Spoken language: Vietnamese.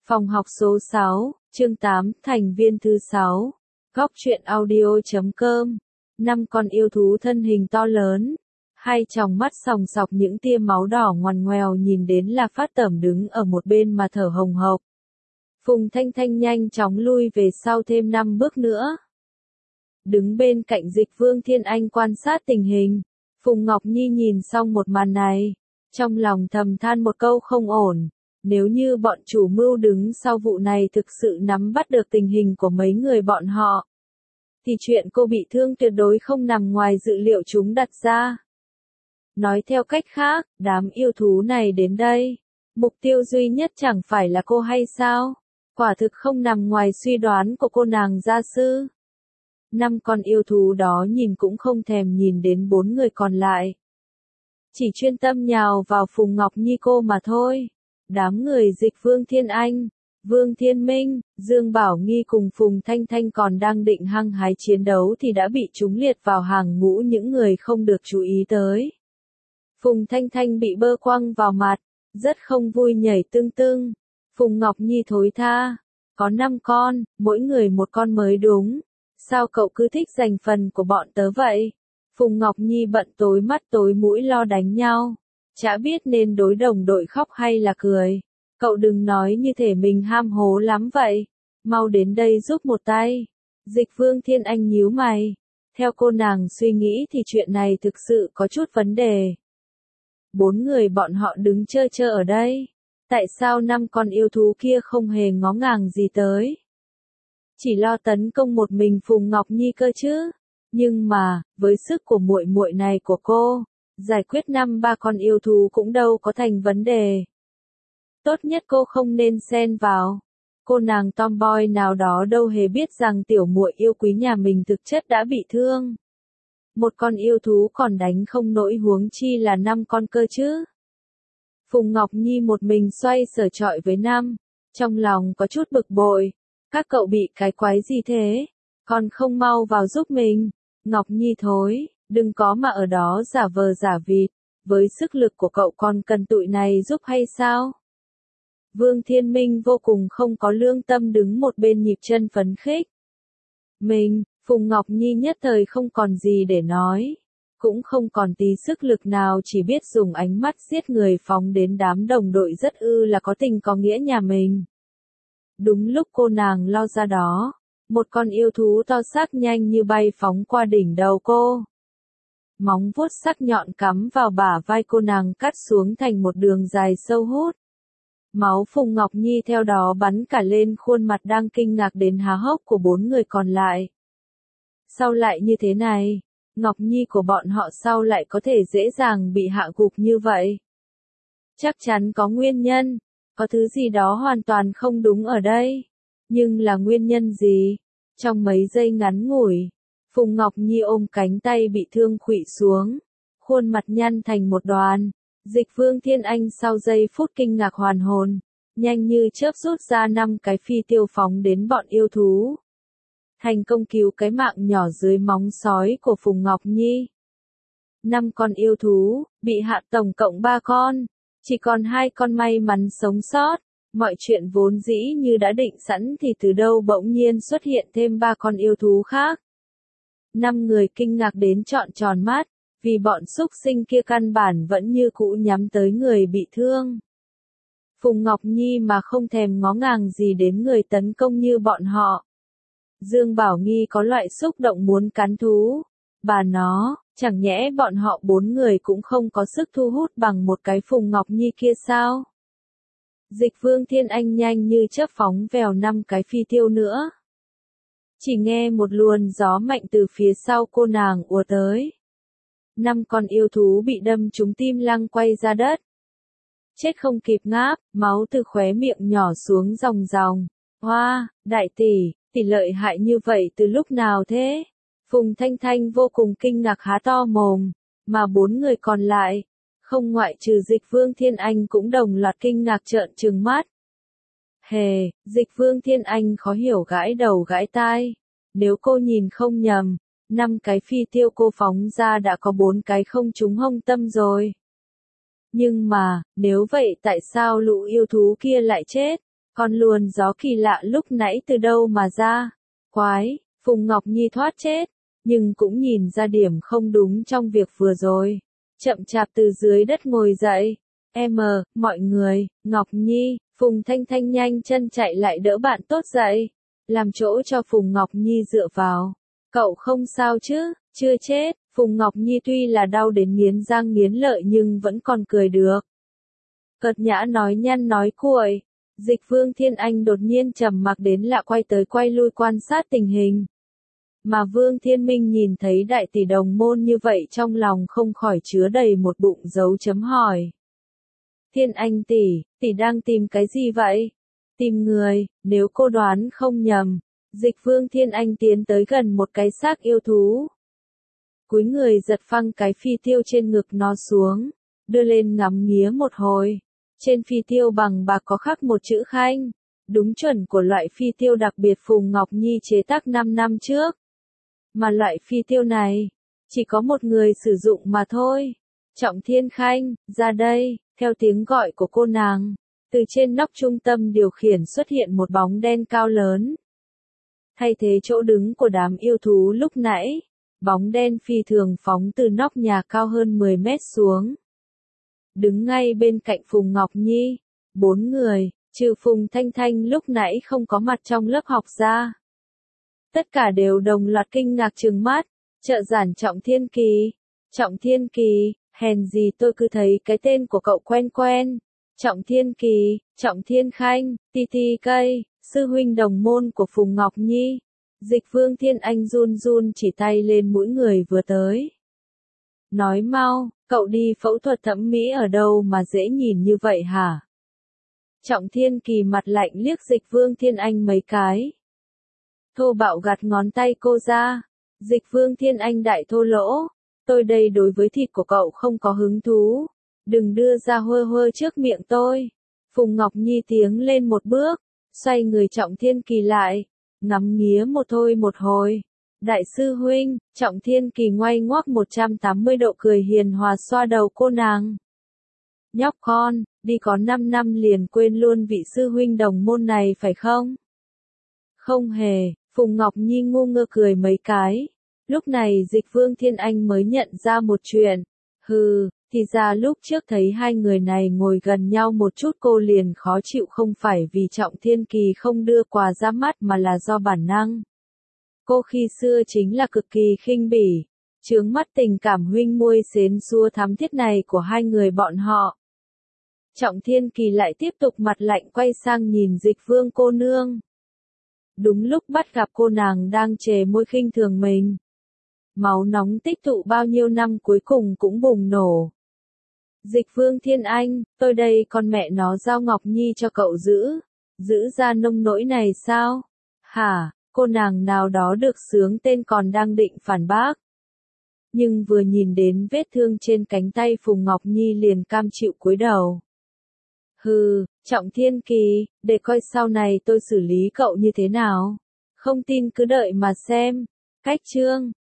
Phòng học số 6, chương 8, thành viên thứ 6. Góc truyện audio.com. 5 con yêu thú thân hình to lớn, hai tròng mắt sòng sọc những tia máu đỏ ngoằn ngoèo, nhìn đến là phát tởm đứng ở một bên mà thở hồng hộc. Phùng Thanh Thanh nhanh chóng lui về sau thêm 5 bước nữa. Đứng bên cạnh Dịch Vương Thiên Anh quan sát tình hình, Phùng Ngọc Nhi nhìn xong một màn này, trong lòng thầm than một câu không ổn. Nếu như bọn chủ mưu đứng sau vụ này thực sự nắm bắt được tình hình của mấy người bọn họ, thì chuyện cô bị thương tuyệt đối không nằm ngoài dự liệu chúng đặt ra. Nói theo cách khác, đám yêu thú này đến đây, mục tiêu duy nhất chẳng phải là cô hay sao? Quả thực không nằm ngoài suy đoán của cô nàng gia sư. 5 con yêu thú đó nhìn cũng không thèm nhìn đến 4 người còn lại, chỉ chuyên tâm nhào vào Phùng Ngọc Nhi cô mà thôi. Đám người Dịch Vương Thiên Anh, Vương Thiên Minh, Dương Bảo Nghi cùng Phùng Thanh Thanh còn đang định hăng hái chiến đấu thì đã bị chúng liệt vào hàng ngũ những người không được chú ý tới. Phùng Thanh Thanh bị bơ quăng vào mặt, rất không vui nhảy tưng tưng. Phùng Ngọc Nhi thối tha, có 5 con, mỗi người một con mới đúng. Sao cậu cứ thích giành phần của bọn tớ vậy? Phùng Ngọc Nhi bận tối mắt tối mũi lo đánh nhau. Chả biết nên đối đồng đội khóc hay là cười. Cậu đừng nói như thể mình ham hố lắm vậy. Mau đến đây giúp một tay. Dịch Vương Thiên Anh nhíu mày. Theo cô nàng suy nghĩ thì chuyện này thực sự có chút vấn đề. 4 người bọn họ đứng chơ chơ ở đây. Tại sao 5 con yêu thú kia không hề ngó ngàng gì tới? Chỉ lo tấn công một mình Phùng Ngọc Nhi cơ chứ. Nhưng mà, với sức của muội muội này của cô, giải quyết 5-3 con yêu thú cũng đâu có thành vấn đề. Tốt nhất cô không nên xen vào. Cô nàng tomboy nào đó đâu hề biết rằng tiểu muội yêu quý nhà mình thực chất đã bị thương. Một con yêu thú còn đánh không nổi huống chi là 5 con cơ chứ. Phùng Ngọc Nhi một mình xoay sở chọi với 5, trong lòng có chút bực bội. Các cậu bị cái quái gì thế? Còn không mau vào giúp mình. Ngọc Nhi thối, đừng có mà ở đó giả vờ giả vịt. Với sức lực của cậu còn cần tụi này giúp hay sao? Vương Thiên Minh vô cùng không có lương tâm đứng một bên nhịp chân phấn khích. Phùng Ngọc Nhi nhất thời không còn gì để nói. Cũng không còn tí sức lực nào, chỉ biết dùng ánh mắt giết người phóng đến đám đồng đội rất là có tình có nghĩa nhà mình. Đúng lúc cô nàng lao ra đó, một con yêu thú to xác nhanh như bay phóng qua đỉnh đầu cô. Móng vuốt sắc nhọn cắm vào bả vai cô nàng cắt xuống thành một đường dài sâu hút. Máu Phùng Ngọc Nhi theo đó bắn cả lên khuôn mặt đang kinh ngạc đến há hốc của 4 người còn lại. Sao lại như thế này? Ngọc Nhi của bọn họ sao lại có thể dễ dàng bị hạ gục như vậy? Chắc chắn có nguyên nhân, có thứ gì đó hoàn toàn không đúng ở đây. Nhưng là nguyên nhân gì? Trong mấy giây ngắn ngủi, Phùng Ngọc Nhi ôm cánh tay bị thương khuỵu xuống, khuôn mặt nhăn thành một đoàn. Dịch Vương Thiên Anh sau giây phút kinh ngạc hoàn hồn, nhanh như chớp rút ra 5 cái phi tiêu phóng đến bọn yêu thú. Thành công cứu cái mạng nhỏ dưới móng sói của Phùng Ngọc Nhi. 5 con yêu thú, bị hạ tổng cộng 3 con, chỉ còn 2 con may mắn sống sót. Mọi chuyện vốn dĩ như đã định sẵn thì từ đâu bỗng nhiên xuất hiện thêm 3 con yêu thú khác. 5 người kinh ngạc đến trọn tròn mắt, vì bọn xúc sinh kia căn bản vẫn như cũ nhắm tới người bị thương. Phùng Ngọc Nhi mà không thèm ngó ngàng gì đến người tấn công như bọn họ. Dương Bảo Nghi có loại xúc động muốn cắn thú. Bà nó, chẳng nhẽ bọn họ 4 người cũng không có sức thu hút bằng một cái Phùng Ngọc Nhi kia sao? Dịch Vương Thiên Anh nhanh như chớp phóng vèo 5 cái phi tiêu nữa. Chỉ nghe một luồng gió mạnh từ phía sau cô nàng ùa tới. 5 con yêu thú bị đâm trúng tim lăng quay ra đất. Chết không kịp ngáp, máu từ khóe miệng nhỏ xuống ròng ròng. Hoa, đại tỷ lợi hại như vậy từ lúc nào thế? Phùng Thanh Thanh vô cùng kinh ngạc há to mồm, mà 4 người còn lại, không ngoại trừ Dịch Vương Thiên Anh cũng đồng loạt kinh ngạc trợn trừng mắt. Dịch Vương Thiên Anh khó hiểu gãi đầu gãi tai. Nếu cô nhìn không nhầm, 5 cái phi tiêu cô phóng ra đã có 4 cái không trúng hông tâm rồi. Nhưng mà, nếu vậy tại sao lũ yêu thú kia lại chết? Con luồn gió kỳ lạ lúc nãy từ đâu mà ra? Quái, Phùng Ngọc Nhi thoát chết, nhưng cũng nhìn ra điểm không đúng trong việc vừa rồi. Chậm chạp từ dưới đất ngồi dậy. Mọi người, Ngọc Nhi, Phùng Thanh Thanh nhanh chân chạy lại đỡ bạn tốt dậy. Làm chỗ cho Phùng Ngọc Nhi dựa vào. Cậu không sao chứ, chưa chết. Phùng Ngọc Nhi tuy là đau đến nghiến răng nghiến lợi nhưng vẫn còn cười được. Cợt nhã nói nhăn nói cuội. Dịch Vương Thiên Anh đột nhiên trầm mặc đến lạ quay tới quay lui quan sát tình hình. Mà Vương Thiên Minh nhìn thấy đại tỷ đồng môn như vậy trong lòng không khỏi chứa đầy một bụng dấu chấm hỏi. Thiên Anh tỷ đang tìm cái gì vậy? Tìm người, nếu cô đoán không nhầm. Dịch Vương Thiên Anh tiến tới gần một cái xác yêu thú. Cúi người giật phăng cái phi tiêu trên ngực nó xuống, đưa lên ngắm nghía một hồi. Trên phi tiêu bằng bạc có khắc một chữ Khanh, đúng chuẩn của loại phi tiêu đặc biệt Phùng Ngọc Nhi chế tác 5 năm trước. Mà loại phi tiêu này, chỉ có một người sử dụng mà thôi. Trọng Thiên Khanh, ra đây, theo tiếng gọi của cô nàng. Từ trên nóc trung tâm điều khiển xuất hiện một bóng đen cao lớn. Thay thế chỗ đứng của đám yêu thú lúc nãy, bóng đen phi thường phóng từ nóc nhà cao hơn 10 mét xuống. Đứng ngay bên cạnh Phùng Ngọc Nhi, 4 người, trừ Phùng Thanh Thanh lúc nãy không có mặt trong lớp học ra. Tất cả đều đồng loạt kinh ngạc trừng mắt, trợ giản Trọng Thiên Kỳ. Trọng Thiên Kỳ, hèn gì tôi cứ thấy cái tên của cậu quen quen. Trọng Thiên Kỳ, Trọng Thiên Khanh, Ti cây, sư huynh đồng môn của Phùng Ngọc Nhi. Dịch Vương Thiên Anh run run chỉ tay lên mũi người vừa tới. Nói mau, cậu đi phẫu thuật thẩm mỹ ở đâu mà dễ nhìn như vậy hả? Trọng Thiên Kỳ mặt lạnh liếc Dịch Vương Thiên Anh mấy cái. Thô bạo gạt ngón tay cô ra. Dịch Vương Thiên Anh đại thô lỗ. Tôi đây đối với thịt của cậu không có hứng thú. Đừng đưa ra hơ hơ trước miệng tôi. Phùng Ngọc Nhi tiến lên một bước, xoay người Trọng Thiên Kỳ lại, ngắm nghía một thôi một hồi. Đại sư huynh, Trọng Thiên Kỳ ngoay ngoắc 180 độ cười hiền hòa xoa đầu cô nàng. Nhóc con, đi có 5 năm liền quên luôn vị sư huynh đồng môn này phải không? Không hề, Phùng Ngọc Nhi ngu ngơ cười mấy cái. Lúc này Dịch Vương Thiên Anh mới nhận ra một chuyện. Thì ra lúc trước thấy hai người này ngồi gần nhau một chút cô liền khó chịu không phải vì Trọng Thiên Kỳ không đưa quà ra mắt mà là do bản năng. Cô khi xưa chính là cực kỳ khinh bỉ, chướng mắt tình cảm huynh muội xến xua thắm thiết này của hai người bọn họ. Trọng Thiên Kỳ lại tiếp tục mặt lạnh quay sang nhìn Dịch Vương cô nương. Đúng lúc bắt gặp cô nàng đang chề môi khinh thường mình. Máu nóng tích tụ bao nhiêu năm cuối cùng cũng bùng nổ. Dịch Vương Thiên Anh, tôi đây con mẹ nó giao Ngọc Nhi cho cậu giữ ra nông nỗi này sao? Hả, cô nàng nào đó được xướng tên còn đang định phản bác. Nhưng vừa nhìn đến vết thương trên cánh tay Phùng Ngọc Nhi liền cam chịu cúi đầu. Trọng Thiên Kỳ, để coi sau này tôi xử lý cậu như thế nào. Không tin cứ đợi mà xem. Cách chương